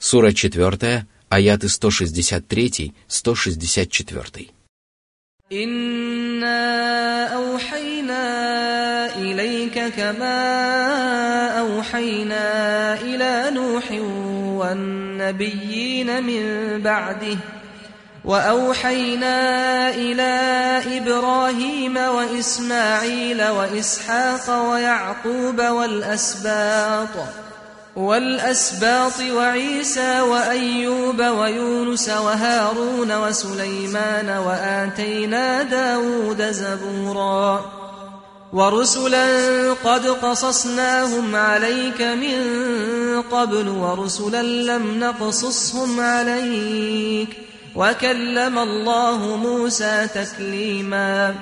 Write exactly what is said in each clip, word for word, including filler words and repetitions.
Сура четвертая, аяты сто шестьдесят три - сто шестьдесят четыре. «Инна аухайна илейка кама аухайна иля Нухин ван набийина мин ба'дих, وأوحينا إلى إبراهيم وإسماعيل وإسحاق ويعقوب والأسباط والأسباط وعيسى وأيوب ويونس وهارون وسليمان وآتينا داود زبورا ورسلا قد قصصناهم عليك من قبل ورسلا لم نقصصهم عليك وَكَلَّمَ اللَّهُ مُوسَى تَكْلِيمًا».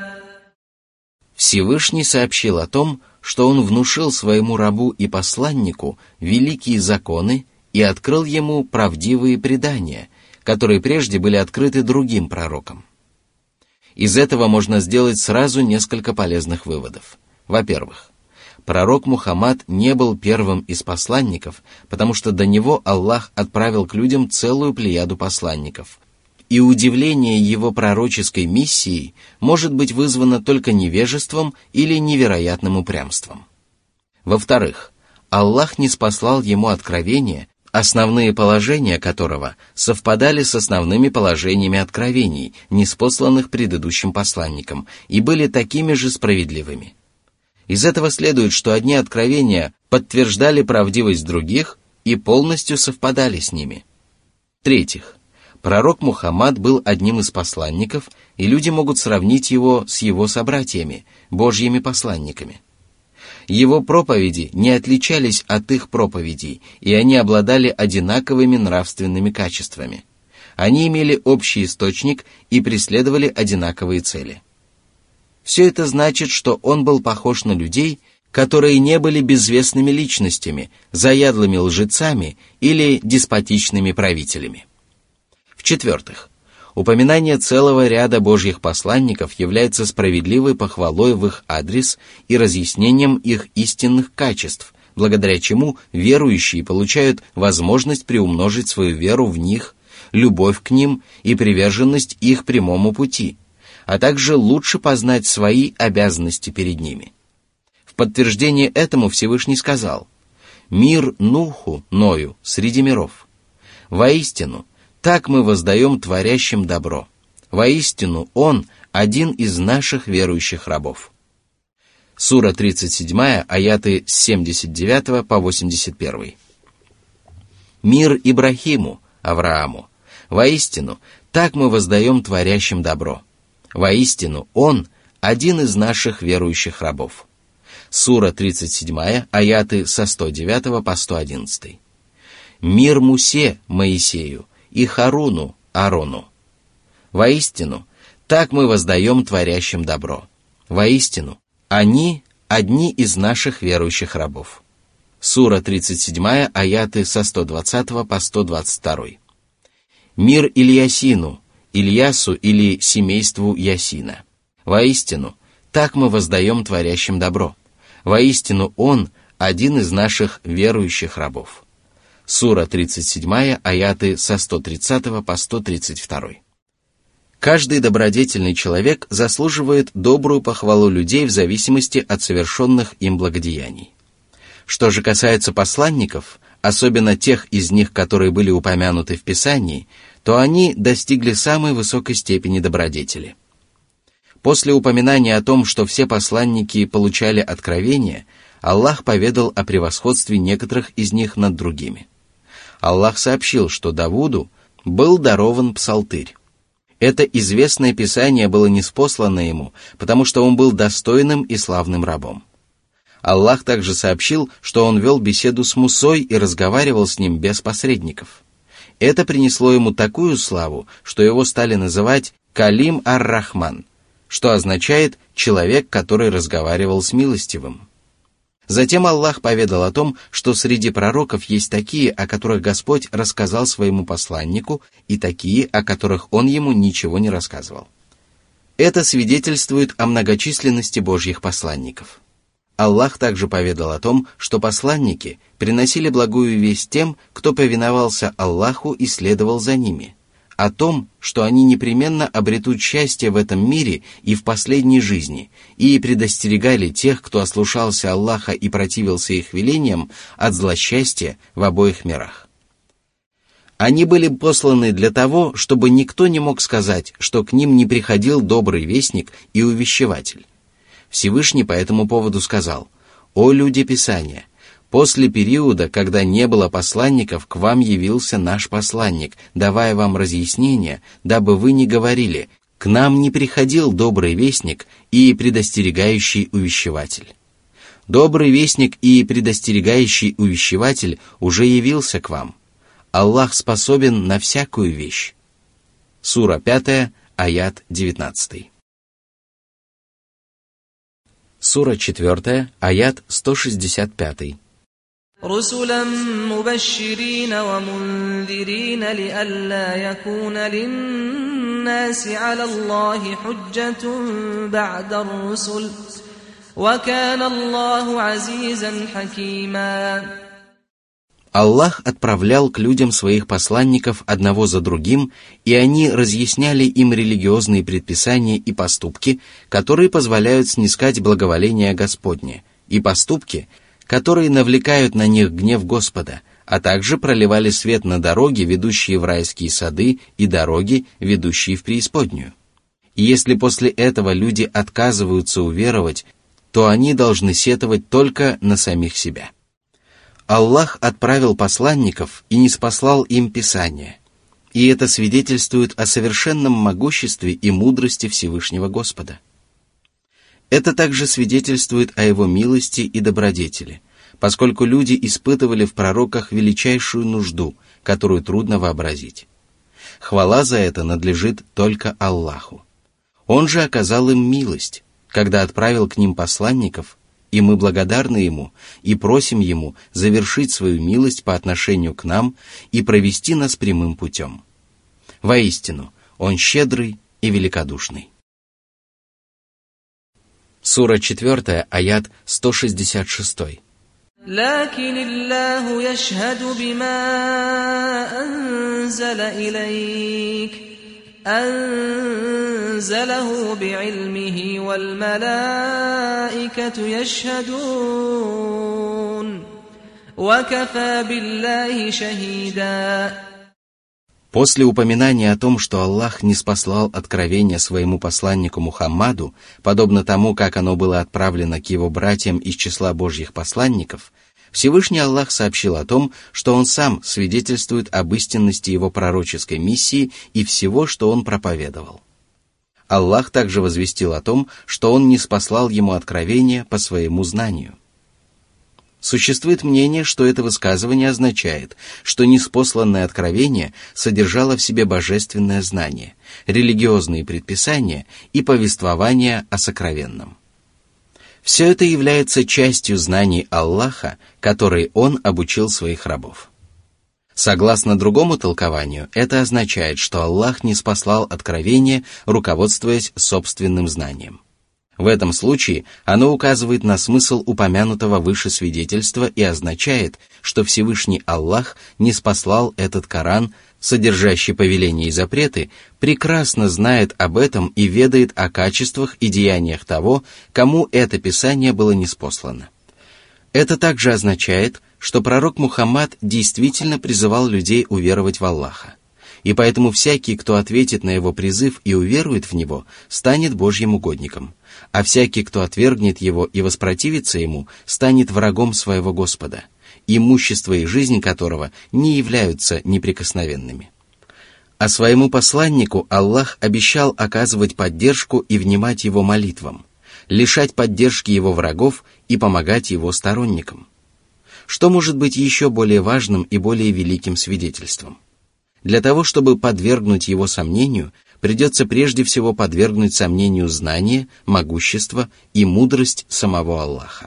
Всевышний сообщил о том, что он внушил своему рабу и посланнику великие законы и открыл ему правдивые предания, которые прежде были открыты другим пророкам. Из этого можно сделать сразу несколько полезных выводов. Во-первых, пророк Мухаммад не был первым из посланников, потому что до него Аллах отправил к людям целую плеяду посланников, и удивление его пророческой миссией может быть вызвано только невежеством или невероятным упрямством. Во-вторых, Аллах ниспослал ему откровение, основные положения которого совпадали с основными положениями откровений, ниспосланных предыдущим посланникам, и были такими же справедливыми. Из этого следует, что одни откровения подтверждали правдивость других и полностью совпадали с ними. В-третьих, пророк Мухаммад был одним из посланников, и люди могут сравнить его с его собратьями, Божьими посланниками. Его проповеди не отличались от их проповедей, и они обладали одинаковыми нравственными качествами. Они имели общий источник и преследовали одинаковые цели. Все это значит, что он был похож на людей, которые не были безвестными личностями, заядлыми лжецами или деспотичными правителями. В-четвертых, упоминание целого ряда Божьих посланников является справедливой похвалой в их адрес и разъяснением их истинных качеств, благодаря чему верующие получают возможность приумножить свою веру в них, любовь к ним и приверженность их прямому пути, а также лучше познать свои обязанности перед ними. В подтверждение этому Всевышний сказал: «Мир Нуху, Ною, среди миров. Воистину, так мы воздаем творящим добро. Воистину, он один из наших верующих рабов». Сура тридцать семь, аяты с семьдесят девять по восемьдесят один. «Мир Ибрахиму, Аврааму. Воистину, так мы воздаем творящим добро. Воистину, он один из наших верующих рабов». Сура тридцать семь, аяты со сто девять по сто одиннадцать. «Мир Мусе, Моисею, и Харуну, Аарону. Воистину, так мы воздаем творящим добро. Воистину, они одни из наших верующих рабов». Сура тридцать семь, аяты со сто двадцать по сто двадцать два. «Мир Ильясину, Ильясу или семейству Ясина. Воистину, так мы воздаем творящим добро. Воистину, он один из наших верующих рабов». Сура тридцать семь, аяты со сто тридцать по сто тридцать два. Каждый добродетельный человек заслуживает добрую похвалу людей в зависимости от совершенных им благодеяний. Что же касается посланников, особенно тех из них, которые были упомянуты в Писании, то они достигли самой высокой степени добродетели. После упоминания о том, что все посланники получали откровение, Аллах поведал о превосходстве некоторых из них над другими. Аллах сообщил, что Давуду был дарован псалтырь. Это известное писание было ниспослано ему, потому что он был достойным и славным рабом. Аллах также сообщил, что он вел беседу с Мусой и разговаривал с ним без посредников. Это принесло ему такую славу, что его стали называть Калим ар-Рахман, что означает «человек, который разговаривал с милостивым». Затем Аллах поведал о том, что среди пророков есть такие, о которых Господь рассказал своему посланнику, и такие, о которых он ему ничего не рассказывал. Это свидетельствует о многочисленности Божьих посланников. Аллах также поведал о том, что посланники приносили благую весть тем, кто повиновался Аллаху и следовал за ними, о том, что они непременно обретут счастье в этом мире и в последней жизни, и предостерегали тех, кто ослушался Аллаха и противился их велениям, от злосчастья в обоих мирах. Они были посланы для того, чтобы никто не мог сказать, что к ним не приходил добрый вестник и увещеватель. Всевышний по этому поводу сказал: «О люди Писания! После периода, когда не было посланников, к вам явился наш посланник, давая вам разъяснения, дабы вы не говорили: к нам не приходил добрый вестник и предостерегающий увещеватель. Добрый вестник и предостерегающий увещеватель уже явился к вам. Аллах способен на всякую вещь». Сура пятая, аят девятнадцатый. Сура четвертая, аят сто шестьдесят пятый. رسلا مبشرين ومنذرين لئلا يكون للناس على الله حجة بعد الرسل وكان الله عزيزا حكيما. Аллах отправлял к людям своих посланников одного за другим, и они разъясняли им религиозные предписания и поступки, которые позволяют снискать благоволение Господне, и поступки, которые навлекают на них гнев Господа, а также проливали свет на дороги, ведущие в райские сады, и дороги, ведущие в преисподнюю. И если после этого люди отказываются уверовать, то они должны сетовать только на самих себя. Аллах отправил посланников и ниспослал им Писание, и это свидетельствует о совершенном могуществе и мудрости Всевышнего Господа. Это также свидетельствует о Его милости и добродетели, поскольку люди испытывали в пророках величайшую нужду, которую трудно вообразить. Хвала за это надлежит только Аллаху. Он же оказал им милость, когда отправил к ним посланников, и мы благодарны Ему и просим Ему завершить свою милость по отношению к нам и провести нас прямым путем. Воистину, Он щедрый и великодушный. Сура четвертая, аят сто шестьдесят шесть. لكن الله يشهد بما أنزل إليك أنزله بعلمه والملائكة يشهدون وكفى بالله شهيدا. После упоминания о том, что Аллах ниспослал откровение своему посланнику Мухаммаду, подобно тому, как оно было отправлено к его братьям из числа Божьих посланников, Всевышний Аллах сообщил о том, что Он сам свидетельствует об истинности его пророческой миссии и всего, что он проповедовал. Аллах также возвестил о том, что Он ниспослал ему откровение по своему знанию. Существует мнение, что это высказывание означает, что ниспосланное откровение содержало в себе божественное знание, религиозные предписания и повествование о сокровенном. Все это является частью знаний Аллаха, которые Он обучил своих рабов. Согласно другому толкованию, это означает, что Аллах ниспослал откровение, руководствуясь собственным знанием. В этом случае оно указывает на смысл упомянутого выше свидетельства и означает, что Всевышний Аллах ниспослал этот Коран, содержащий повеления и запреты, прекрасно знает об этом и ведает о качествах и деяниях того, кому это Писание было ниспослано. Это также означает, что пророк Мухаммад действительно призывал людей уверовать в Аллаха, и поэтому всякий, кто ответит на его призыв и уверует в него, станет Божьим угодником, а всякий, кто отвергнет его и воспротивится ему, станет врагом своего Господа, имущество и жизнь которого не являются неприкосновенными. А своему посланнику Аллах обещал оказывать поддержку и внимать его молитвам, лишать поддержки его врагов и помогать его сторонникам. Что может быть еще более важным и более великим свидетельством? Для того, чтобы подвергнуть его сомнению, придется прежде всего подвергнуть сомнению знание, могущество и мудрость самого Аллаха.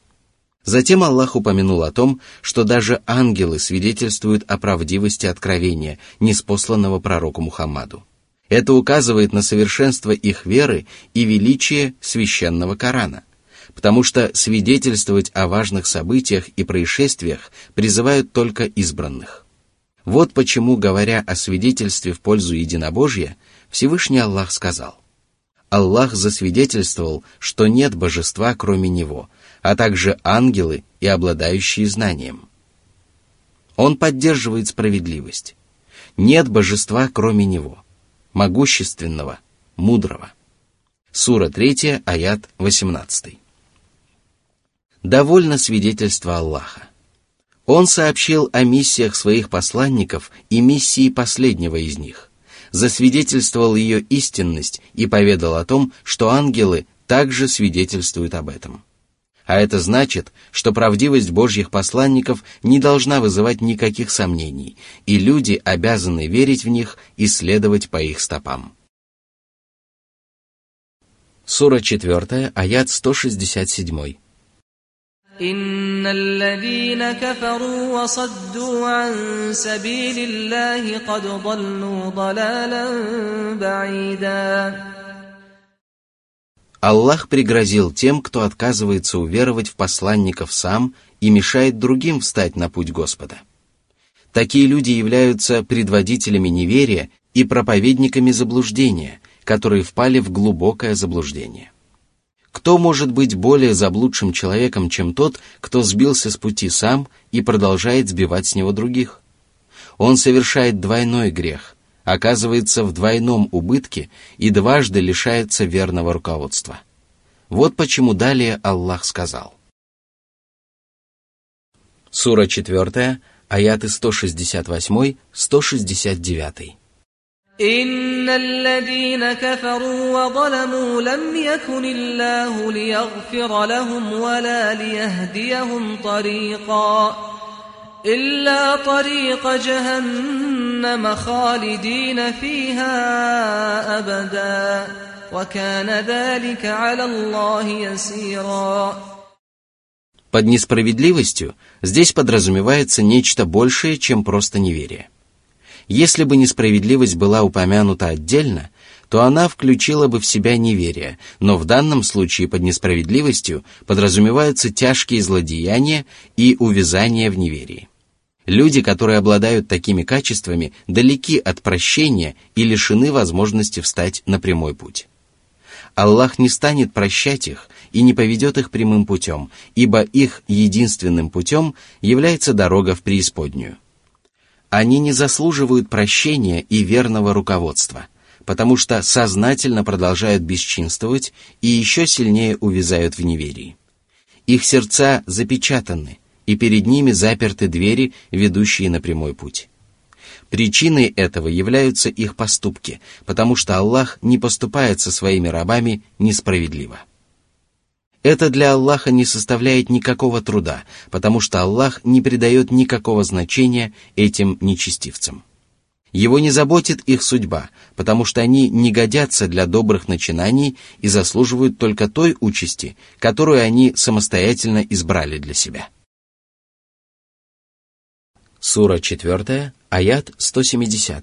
Затем Аллах упомянул о том, что даже ангелы свидетельствуют о правдивости откровения, ниспосланного пророку Мухаммаду. Это указывает на совершенство их веры и величие священного Корана, потому что свидетельствовать о важных событиях и происшествиях призывают только избранных. Вот почему, говоря о свидетельстве в пользу единобожия, Всевышний Аллах сказал: «Аллах засвидетельствовал, что нет божества, кроме Него, а также ангелы и обладающие знанием». Он поддерживает справедливость. Нет божества, кроме Него, могущественного, мудрого. Сура третья, аят восемнадцатый. Довольно свидетельства Аллаха. Он сообщил о миссиях своих посланников и миссии последнего из них, засвидетельствовал ее истинность и поведал о том, что ангелы также свидетельствуют об этом. А это значит, что правдивость Божьих посланников не должна вызывать никаких сомнений, и люди обязаны верить в них и следовать по их стопам. Сура четвертая, аят сто шестьдесят семь. إن الذين كفروا وصدوا عن سبيل الله قد ضلوا ضلالا بعيدا. Аллах пригрозил тем, кто отказывается уверовать в посланников сам и мешает другим встать на путь Господа. Такие люди являются предводителями неверия и проповедниками заблуждения, которые впали в глубокое заблуждение. Кто может быть более заблудшим человеком, чем тот, кто сбился с пути сам и продолжает сбивать с него других? Он совершает двойной грех, оказывается в двойном убытке и дважды лишается верного руководства. Вот почему далее Аллах сказал. Сура четвертая, аяты сто шестьдесят восемь — сто шестьдесят девять. إن الذين كفروا وظلموا لم يكن الله ليغفر لهم ولا ليهديهم طريقا إلا طريق جهنم خالدين فيها أبدا وكان ذلك على الله يسيرا. Под несправедливостью здесь подразумевается нечто большее, чем просто неверие. Если бы несправедливость была упомянута отдельно, то она включила бы в себя неверие, но в данном случае под несправедливостью подразумеваются тяжкие злодеяния и увязание в неверии. Люди, которые обладают такими качествами, далеки от прощения и лишены возможности встать на прямой путь. Аллах не станет прощать их и не поведет их прямым путем, ибо их единственным путем является дорога в преисподнюю. Они не заслуживают прощения и верного руководства, потому что сознательно продолжают бесчинствовать и еще сильнее увязают в неверии. Их сердца запечатаны, и перед ними заперты двери, ведущие на прямой путь. Причиной этого являются их поступки, потому что Аллах не поступает со своими рабами несправедливо. Это для Аллаха не составляет никакого труда, потому что Аллах не придает никакого значения этим нечестивцам. Его не заботит их судьба, потому что они не годятся для добрых начинаний и заслуживают только той участи, которую они самостоятельно избрали для себя. Сура четвертая, аят сто семьдесят.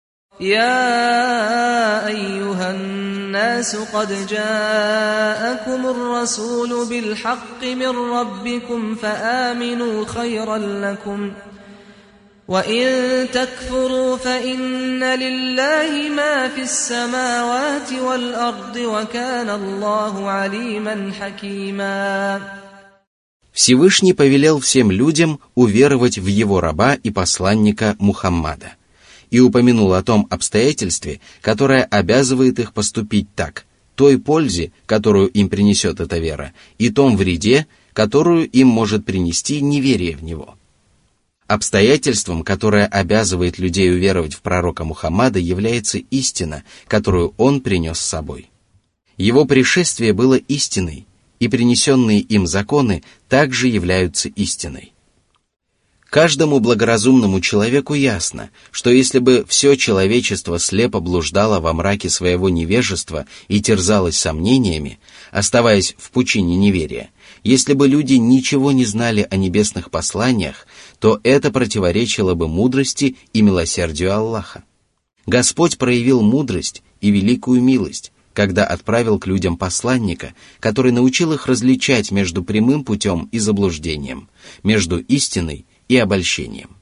يا أيها الناس قد جاءكم الرسول بالحق من ربكم فآمنوا خيرا لكم وإن تكفروا فإن لله ما في السماوات والأرض وكان الله عليما حكيما. Всевышний повелел всем людям уверовать в его раба и посланника Мухаммада и упомянул о том обстоятельстве, которое обязывает их поступить так, той пользе, которую им принесет эта вера, и том вреде, которую им может принести неверие в него. Обстоятельством, которое обязывает людей уверовать в пророка Мухаммада, является истина, которую он принес с собой. Его пришествие было истиной, и принесенные им законы также являются истиной. Каждому благоразумному человеку ясно, что если бы все человечество слепо блуждало во мраке своего невежества и терзалось сомнениями, оставаясь в пучине неверия, если бы люди ничего не знали о небесных посланиях, то это противоречило бы мудрости и милосердию Аллаха. Господь проявил мудрость и великую милость, когда отправил к людям посланника, который научил их различать между прямым путем и заблуждением, между истиной и обольщением.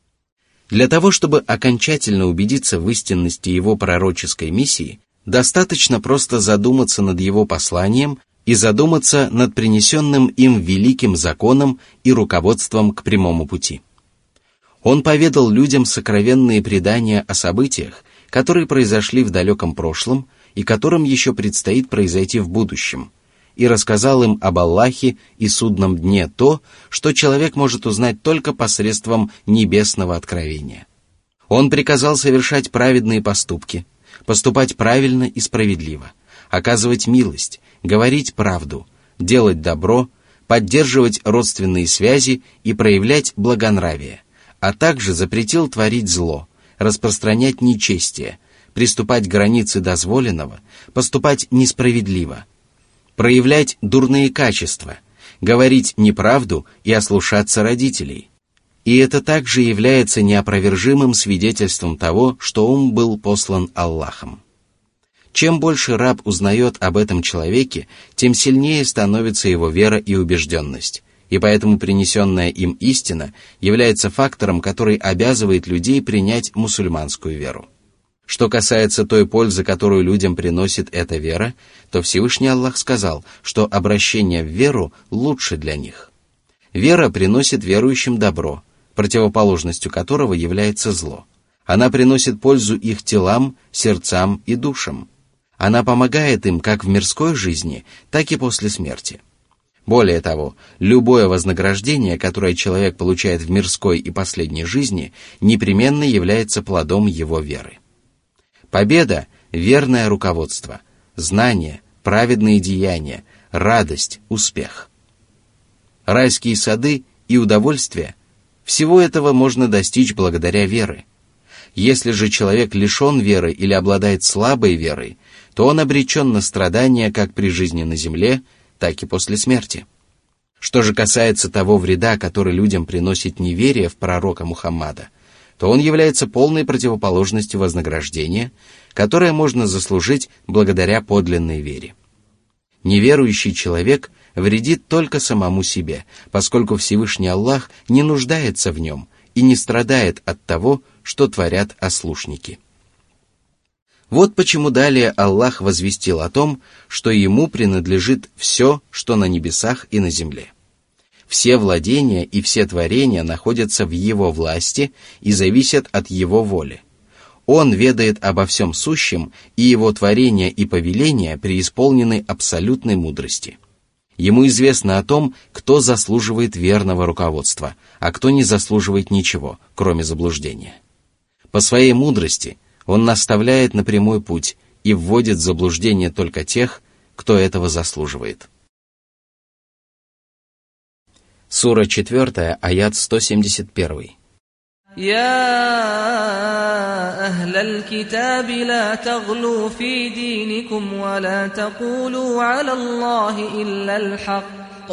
Для того, чтобы окончательно убедиться в истинности его пророческой миссии, достаточно просто задуматься над его посланием и задуматься над принесенным им великим законом и руководством к прямому пути. Он поведал людям сокровенные предания о событиях, которые произошли в далеком прошлом и которым еще предстоит произойти в будущем, и рассказал им об Аллахе и судном дне то, что человек может узнать только посредством небесного откровения. Он приказал совершать праведные поступки, поступать правильно и справедливо, оказывать милость, говорить правду, делать добро, поддерживать родственные связи и проявлять благонравие, а также запретил творить зло, распространять нечестие, приступать к границе дозволенного, поступать несправедливо, проявлять дурные качества, говорить неправду и ослушаться родителей. И это также является неопровержимым свидетельством того, что он был послан Аллахом. Чем больше раб узнает об этом человеке, тем сильнее становится его вера и убежденность, и поэтому принесенная им истина является фактором, который обязывает людей принять мусульманскую веру. Что касается той пользы, которую людям приносит эта вера, то Всевышний Аллах сказал, что обращение в веру лучше для них. Вера приносит верующим добро, противоположностью которого является зло. Она приносит пользу их телам, сердцам и душам. Она помогает им как в мирской жизни, так и после смерти. Более того, любое вознаграждение, которое человек получает в мирской и последней жизни, непременно является плодом его веры. Победа – верное руководство, знание, праведные деяния, радость, успех. Райские сады и удовольствие – всего этого можно достичь благодаря вере. Если же человек лишен веры или обладает слабой верой, то он обречен на страдания как при жизни на земле, так и после смерти. Что же касается того вреда, который людям приносит неверие в пророка Мухаммада, то он является полной противоположностью вознаграждения, которое можно заслужить благодаря подлинной вере. Неверующий человек вредит только самому себе, поскольку Всевышний Аллах не нуждается в нем и не страдает от того, что творят ослушники. Вот почему далее Аллах возвестил о том, что Ему принадлежит все, что на небесах и на земле. Все владения и все творения находятся в Его власти и зависят от Его воли. Он ведает обо всем сущем, и Его творения и повеления преисполнены абсолютной мудрости. Ему известно о том, кто заслуживает верного руководства, а кто не заслуживает ничего, кроме заблуждения. По своей мудрости Он наставляет на прямой путь и вводит в заблуждение только тех, кто этого заслуживает. Сура четыре, аят сто семьдесят один. يا أهل الكتاب لا تغلوا في دينكم ولا تقولوا على الله إلا الحق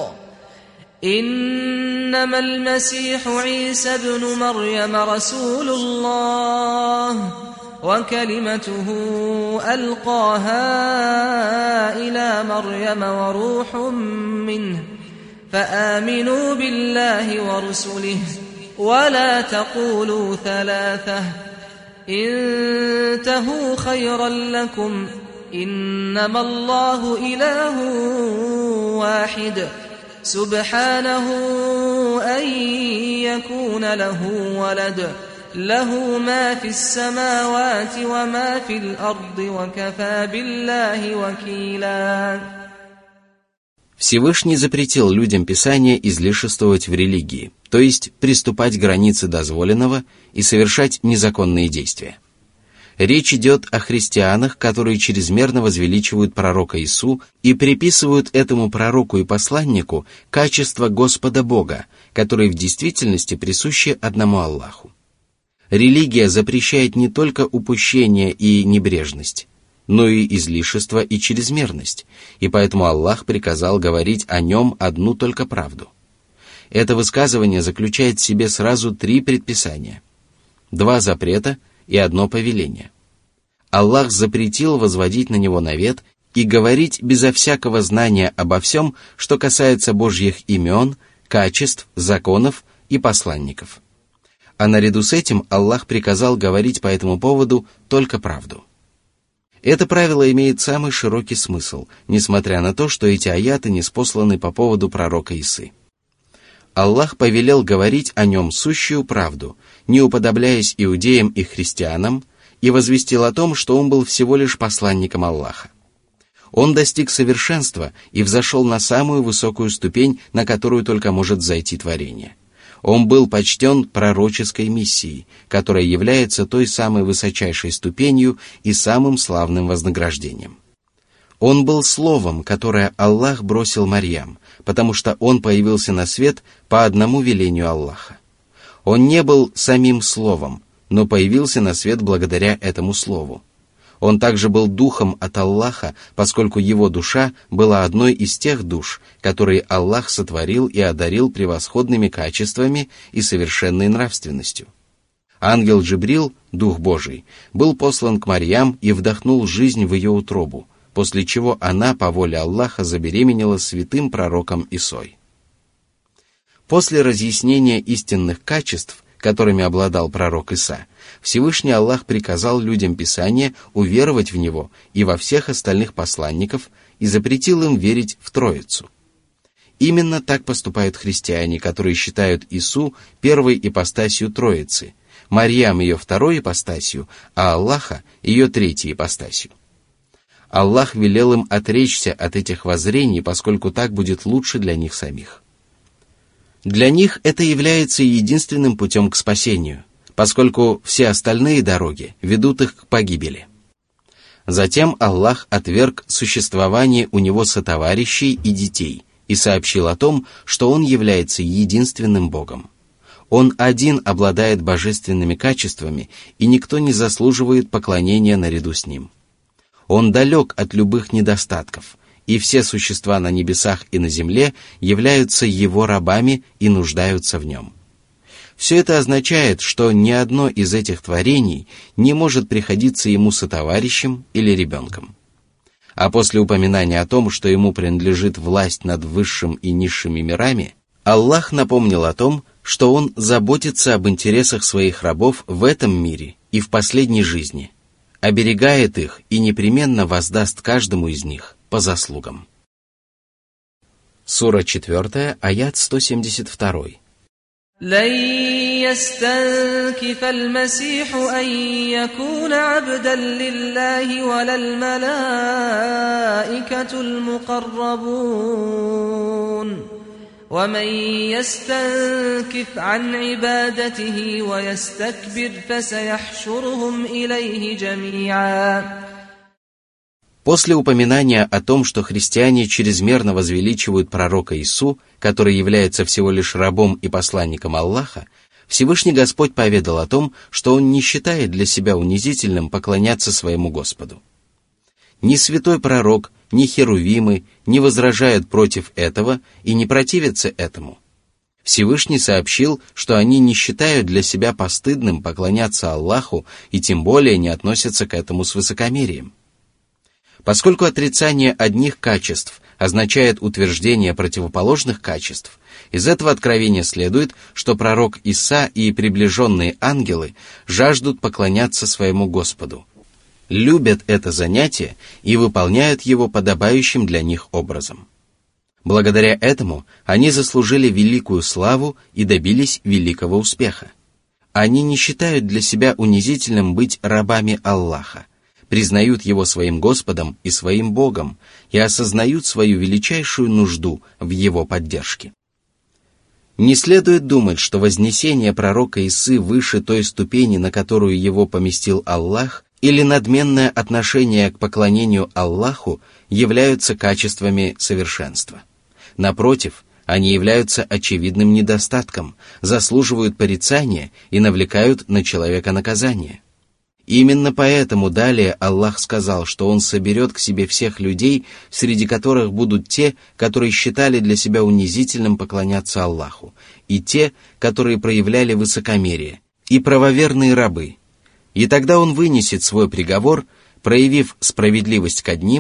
إنما المسيح عيسى ابن مريم رسول الله وكلمته ألقاها إلى مريم وروح منه فآمنوا بالله ورسله ولا تقولوا ثلاثة انتهوا خيرا لكم إنما الله إله واحد سبحانه أن يكون له ولد له ما في السماوات وما في الأرض وكفى بالله وكيلا. Всевышний запретил людям Писания излишествовать в религии, то есть приступать к границе дозволенного и совершать незаконные действия. Речь идет о христианах, которые чрезмерно возвеличивают пророка Иису и приписывают этому пророку и посланнику качества Господа Бога, которые в действительности присущи одному Аллаху. Религия запрещает не только упущение и небрежность, но и излишество и чрезмерность, и поэтому Аллах приказал говорить о нем одну только правду. Это высказывание заключает в себе сразу три предписания, два запрета и одно повеление. Аллах запретил возводить на него навет и говорить безо всякого знания обо всем, что касается Божьих имен, качеств, законов и посланников. А наряду с этим Аллах приказал говорить по этому поводу только правду. Это правило имеет самый широкий смысл, несмотря на то, что эти аяты ниспосланы по поводу пророка Исы. Аллах повелел говорить о нем сущую правду, не уподобляясь иудеям и христианам, и возвестил о том, что он был всего лишь посланником Аллаха. Он достиг совершенства и взошел на самую высокую ступень, на которую только может взойти творение. Он был почтен пророческой миссией, которая является той самой высочайшей ступенью и самым славным вознаграждением. Он был словом, которое Аллах бросил Марьям, потому что он появился на свет по одному велению Аллаха. Он не был самим словом, но появился на свет благодаря этому слову. Он также был духом от Аллаха, поскольку его душа была одной из тех душ, которые Аллах сотворил и одарил превосходными качествами и совершенной нравственностью. Ангел Джибрил, Дух Божий, был послан к Марьям и вдохнул жизнь в ее утробу, после чего она, по воле Аллаха, забеременела святым пророком Исой. После разъяснения истинных качеств, которыми обладал пророк Иса, Всевышний Аллах приказал людям Писания уверовать в него и во всех остальных посланников и запретил им верить в Троицу. Именно так поступают христиане, которые считают Ису первой ипостасью Троицы, Марьям ее второй ипостасью, а Аллаха ее третьей ипостасью. Аллах велел им отречься от этих воззрений, поскольку так будет лучше для них самих. Для них это является единственным путем к спасению, поскольку все остальные дороги ведут их к погибели. Затем Аллах отверг существование у него сотоварищей и детей и сообщил о том, что Он является единственным Богом. Он один обладает божественными качествами, и никто не заслуживает поклонения наряду с Ним. Он далек от любых недостатков, и все существа на небесах и на земле являются Его рабами и нуждаются в Нем. Все это означает, что ни одно из этих творений не может приходиться Ему сотоварищем или ребенком. А после упоминания о том, что Ему принадлежит власть над высшим и низшими мирами, Аллах напомнил о том, что Он заботится об интересах своих рабов в этом мире и в последней жизни, оберегает их и непременно воздаст каждому из них по заслугам. Сура четвертая, аят сто семьдесят два. لن يستنكف المسيح أن يكون عبدا لله ولا الملائكة المقربون ومن يستنكف عن عبادته ويستكبر فسيحشرهم إليه جميعا. После упоминания о том, что христиане чрезмерно возвеличивают пророка Ису, который является всего лишь рабом и посланником Аллаха, Всевышний Господь поведал о том, что Он не считает для себя унизительным поклоняться своему Господу. Ни святой пророк, ни херувимы не возражают против этого и не противятся этому. Всевышний сообщил, что они не считают для себя постыдным поклоняться Аллаху и тем более не относятся к этому с высокомерием. Поскольку отрицание одних качеств означает утверждение противоположных качеств, из этого откровения следует, что пророк Иса и приближенные ангелы жаждут поклоняться своему Господу, любят это занятие и выполняют его подобающим для них образом. Благодаря этому они заслужили великую славу и добились великого успеха. Они не считают для себя унизительным быть рабами Аллаха, признают Его своим Господом и своим Богом и осознают свою величайшую нужду в Его поддержке. Не следует думать, что вознесение пророка Исы выше той ступени, на которую его поместил Аллах, или надменное отношение к поклонению Аллаху являются качествами совершенства. Напротив, они являются очевидным недостатком, заслуживают порицания и навлекают на человека наказание. Именно поэтому далее Аллах сказал, что Он соберет к себе всех людей, среди которых будут те, которые считали для себя унизительным поклоняться Аллаху, и те, которые проявляли высокомерие, и правоверные рабы. И тогда Он вынесет свой приговор, проявив справедливость к одним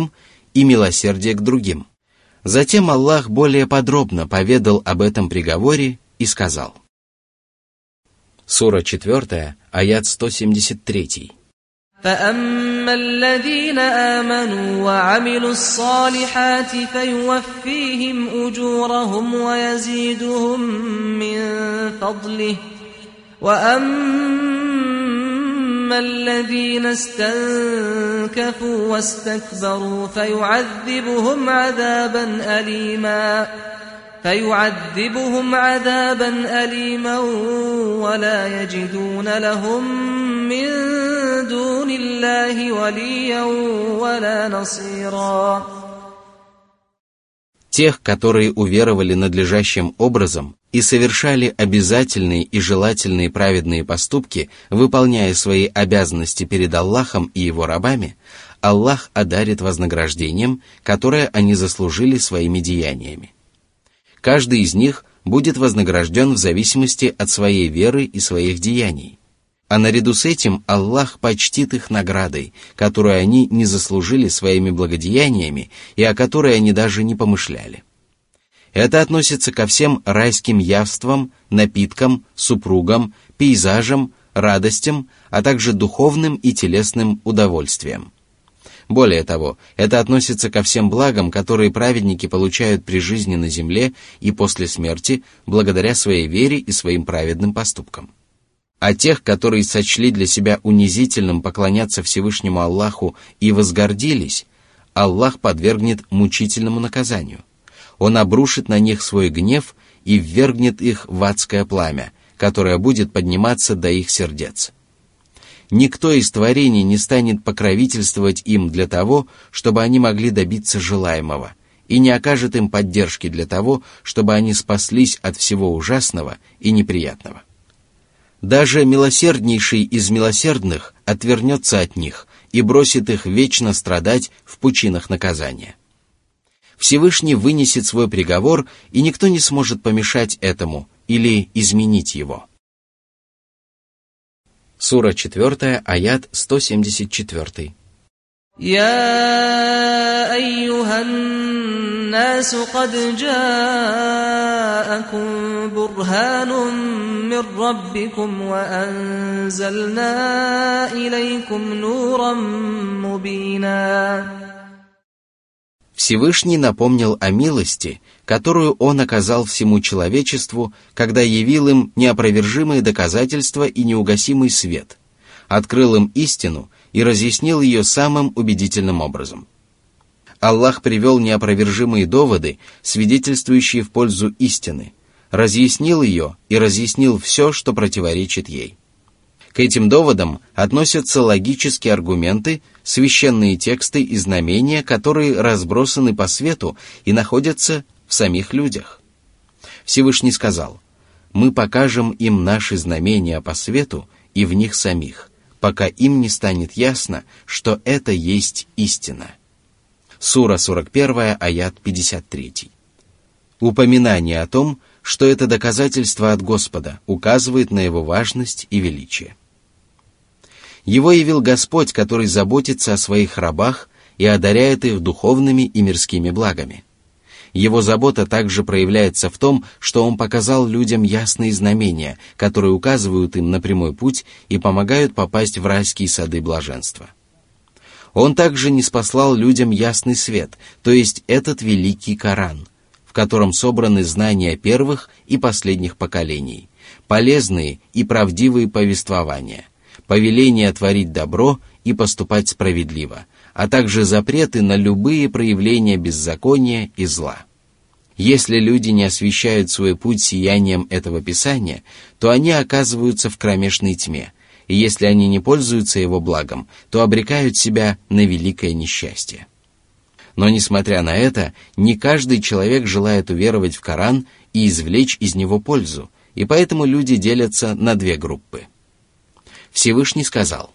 и милосердие к другим. Затем Аллах более подробно поведал об этом приговоре и сказал. Сура четвёртая, аят сто семьдесят три. فأما الذين آمنوا وعملوا الصالحات فيوفيهم أجورهم ويزيدهم من فضله وأما الذين استنكفوا واستكبروا فيعذبهم عذابا أليما فيعذبهم عذابا أليما ولا يجدون لهم من دون الله وليا ولا نصيرا. Тех, которые уверовали надлежащим образом и совершали обязательные и желательные праведные поступки, выполняя свои обязанности перед Аллахом и Его рабами, Аллах одарит вознаграждением, которое они заслужили своими деяниями. Каждый из них будет вознагражден в зависимости от своей веры и своих деяний. А наряду с этим Аллах почтит их наградой, которую они не заслужили своими благодеяниями и о которой они даже не помышляли. Это относится ко всем райским явствам, напиткам, супругам, пейзажам, радостям, а также духовным и телесным удовольствиям. Более того, это относится ко всем благам, которые праведники получают при жизни на земле и после смерти, благодаря своей вере и своим праведным поступкам. А тех, которые сочли для себя унизительным поклоняться Всевышнему Аллаху и возгордились, Аллах подвергнет мучительному наказанию. Он обрушит на них свой гнев и ввергнет их в адское пламя, которое будет подниматься до их сердец. Никто из творений не станет покровительствовать им для того, чтобы они могли добиться желаемого, и не окажет им поддержки для того, чтобы они спаслись от всего ужасного и неприятного. Даже милосерднейший из милосердных отвернется от них и бросит их вечно страдать в пучинах наказания. Всевышний вынесет свой приговор, и никто не сможет помешать этому или изменить его. Сура четвёртая, аят сто семьдесят четыре. يا أيها الناس قد جاءكم برهان من ربكم وأنزلنا إليكم نورا مبينا. Всевышний напомнил о милости, которую Он оказал всему человечеству, когда явил им неопровержимые доказательства и неугасимый свет, открыл им истину и разъяснил ее самым убедительным образом. Аллах привел неопровержимые доводы, свидетельствующие в пользу истины, разъяснил ее и разъяснил все, что противоречит ей. К этим доводам относятся логические аргументы, священные тексты и знамения, которые разбросаны по свету и находятся в самих людях. Всевышний сказал: «Мы покажем им наши знамения по свету и в них самих, пока им не станет ясно, что это есть истина». Сура сорок первая, аят пятьдесят три. Упоминание о том, что это доказательство от Господа, указывает на Его важность и величие. Его явил Господь, который заботится о своих рабах и одаряет их духовными и мирскими благами. Его забота также проявляется в том, что Он показал людям ясные знамения, которые указывают им на прямой путь и помогают попасть в райские сады блаженства. Он также ниспослал людям ясный свет, то есть этот великий Коран, в котором собраны знания первых и последних поколений, полезные и правдивые повествования, повеление творить добро и поступать справедливо, а также запреты на любые проявления беззакония и зла. Если люди не освещают свой путь сиянием этого Писания, то они оказываются в кромешной тьме, и если они не пользуются его благом, то обрекают себя на великое несчастье. Но, несмотря на это, не каждый человек желает уверовать в Коран и извлечь из него пользу, и поэтому люди делятся на две группы. Всевышний сказал.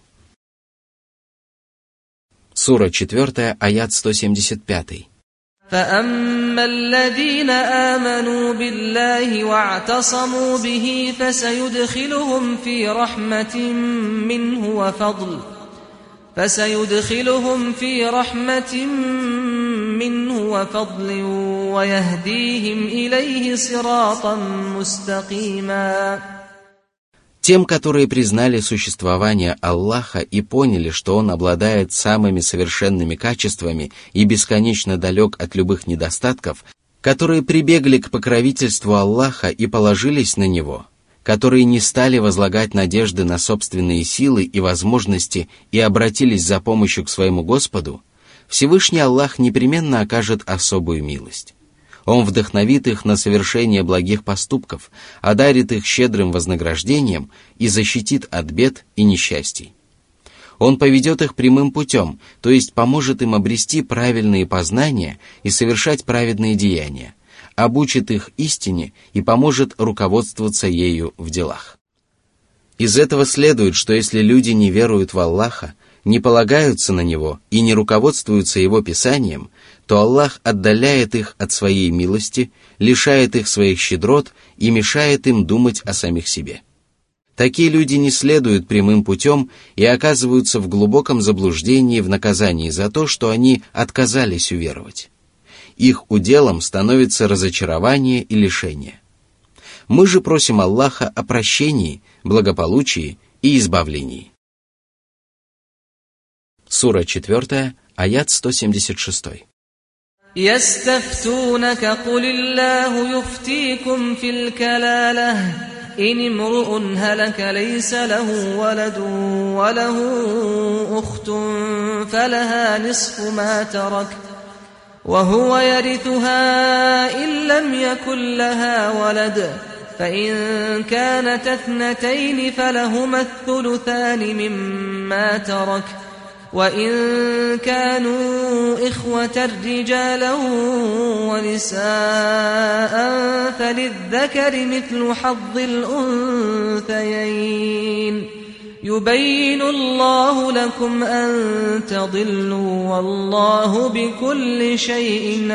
Сура четвёртая, аят сто семьдесят пять. فأما الذين آمنوا بالله واعتصموا به فسيدخلهم في رحمة منه وفضل فسيدخلهم في رحمة منه وفضل ويهديهم إليه صراطا مستقيما. Тем, которые признали существование Аллаха и поняли, что Он обладает самыми совершенными качествами и бесконечно далек от любых недостатков, которые прибегли к покровительству Аллаха и положились на Него, которые не стали возлагать надежды на собственные силы и возможности и обратились за помощью к своему Господу, Всевышний Аллах непременно окажет особую милость. Он вдохновит их на совершение благих поступков, одарит их щедрым вознаграждением и защитит от бед и несчастий. Он поведет их прямым путем, то есть поможет им обрести правильные познания и совершать праведные деяния, обучит их истине и поможет руководствоваться ею в делах. Из этого следует, что если люди не веруют в Аллаха, не полагаются на Него и не руководствуются Его Писанием, то Аллах отдаляет их от Своей милости, лишает их своих щедрот и мешает им думать о самих себе. Такие люди не следуют прямым путем и оказываются в глубоком заблуждении в наказании за то, что они отказались уверовать. Их уделом становится разочарование и лишение. Мы же просим Аллаха о прощении, благополучии и избавлении. Сура четвёртая, аят сто семьдесят шесть. يستفتونك قل الله يفتيكم في الكلالة إن امرؤ هلك ليس له ولد وله أخت فلها نصف ما ترك وهو يرثها إن لم يكن لها ولد فإن كانت اثنتين فلهما الثلثان مما ترك وإن كانوا إخوة رجالا ونساء فللذكر مثل حظ الأنثيين يبين الله لكم أن تضلوا والله بكل شيء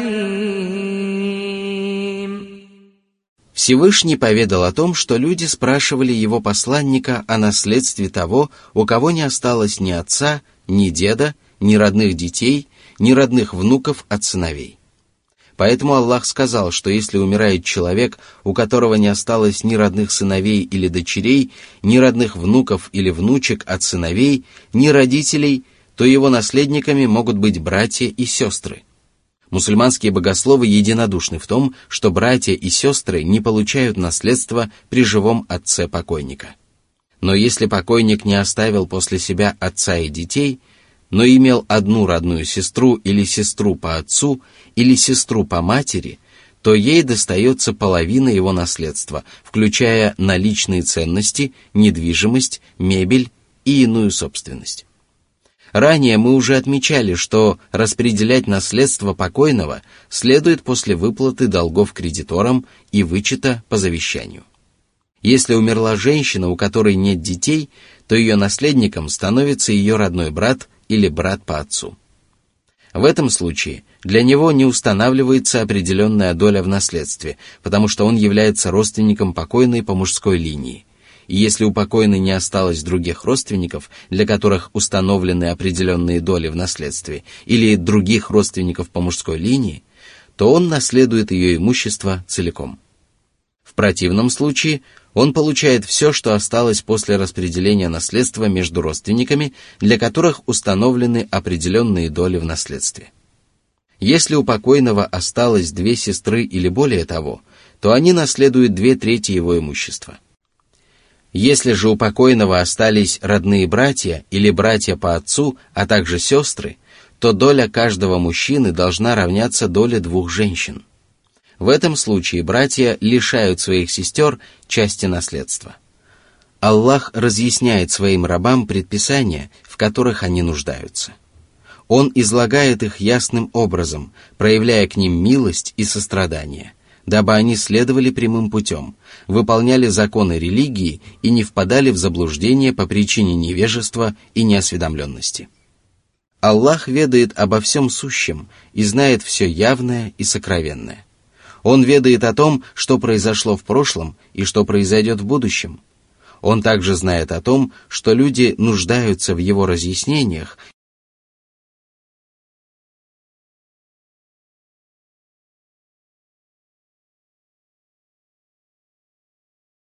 عليم. Всевышний поведал о том, что люди спрашивали его посланника о наследстве того, у кого не осталось ни отца, ни деда, ни родных детей, ни родных внуков от сыновей. Поэтому Аллах сказал, что если умирает человек, у которого не осталось ни родных сыновей или дочерей, ни родных внуков или внучек от сыновей, ни родителей, то его наследниками могут быть братья и сестры. Мусульманские богословы единодушны в том, что братья и сестры не получают наследство при живом отце покойника. Но если покойник не оставил после себя отца и детей, но имел одну родную сестру или сестру по отцу или сестру по матери, то ей достается половина его наследства, включая наличные ценности, недвижимость, мебель и иную собственность. Ранее мы уже отмечали, что распределять наследство покойного следует после выплаты долгов кредиторам и вычета по завещанию. Если умерла женщина, у которой нет детей, то ее наследником становится ее родной брат или брат по отцу. В этом случае для него не устанавливается определенная доля в наследстве, потому что он является родственником покойной по мужской линии. И если у покойной не осталось других родственников, для которых установлены определенные доли в наследстве, или других родственников по мужской линии, то он наследует ее имущество целиком. В противном случае он получает все, что осталось после распределения наследства между родственниками, для которых установлены определенные доли в наследстве. Если у покойного осталось две сестры или более того, то они наследуют две трети его имущества. Если же у покойного остались родные братья или братья по отцу, а также сестры, то доля каждого мужчины должна равняться доле двух женщин. В этом случае братья лишают своих сестер части наследства. Аллах разъясняет своим рабам предписания, в которых они нуждаются. Он излагает их ясным образом, проявляя к ним милость и сострадание, дабы они следовали прямым путем, выполняли законы религии и не впадали в заблуждение по причине невежества и неосведомленности. Аллах ведает обо всем сущем и знает все явное и сокровенное. Он ведает о том, что произошло в прошлом и что произойдет в будущем. Он также знает о том, что люди нуждаются в его разъяснениях